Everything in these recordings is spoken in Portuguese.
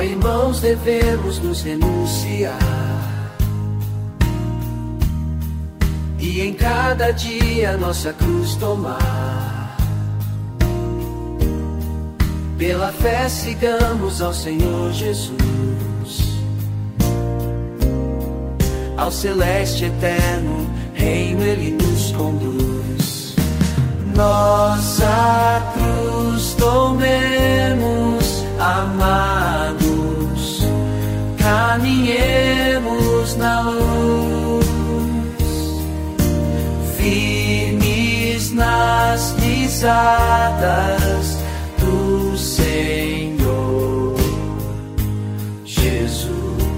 irmãos, devemos nos renunciar e em cada dia nossa cruz tomar. Pela fé sigamos ao Senhor Jesus, ao celeste eterno reino Ele nos conduz. Nossa cruz tomemos, amados, caminhemos na luz, firmes nas pisadas do Senhor Jesus.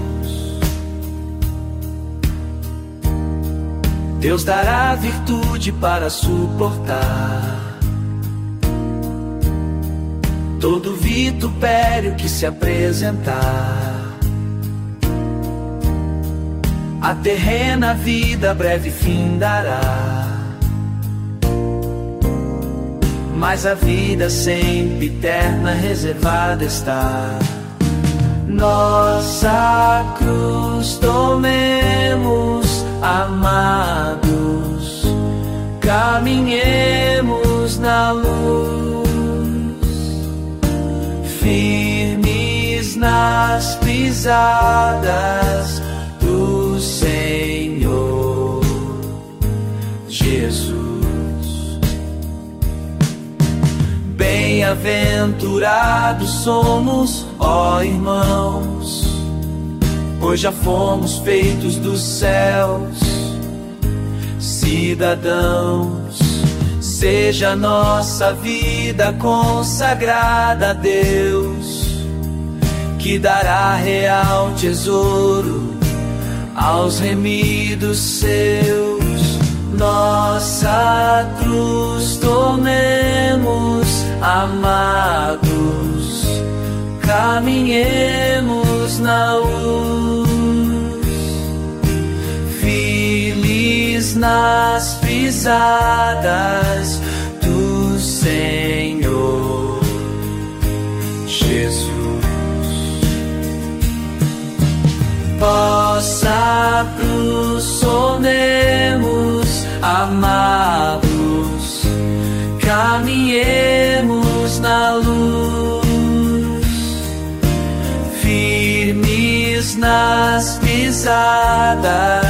Deus dará virtude para suportar todo vitupério que se apresentar. A terrena vida breve fim dará, mas a vida sempre eterna reservada está. Nossa cruz tomemos, amados, caminhemos na luz, firmes nas pisadas do Senhor Jesus. Bem-aventurados somos, ó irmãos, pois já fomos feitos dos céus, cidadãos. Seja nossa vida consagrada a Deus, que dará real tesouro aos remidos seus. Nossa cruz tomemos, amados, caminhemos na luz, firmes nas pisadas do Senhor Jesus. Vossa cruz tomemos, amados, caminhemos na luz, firmes nas pisadas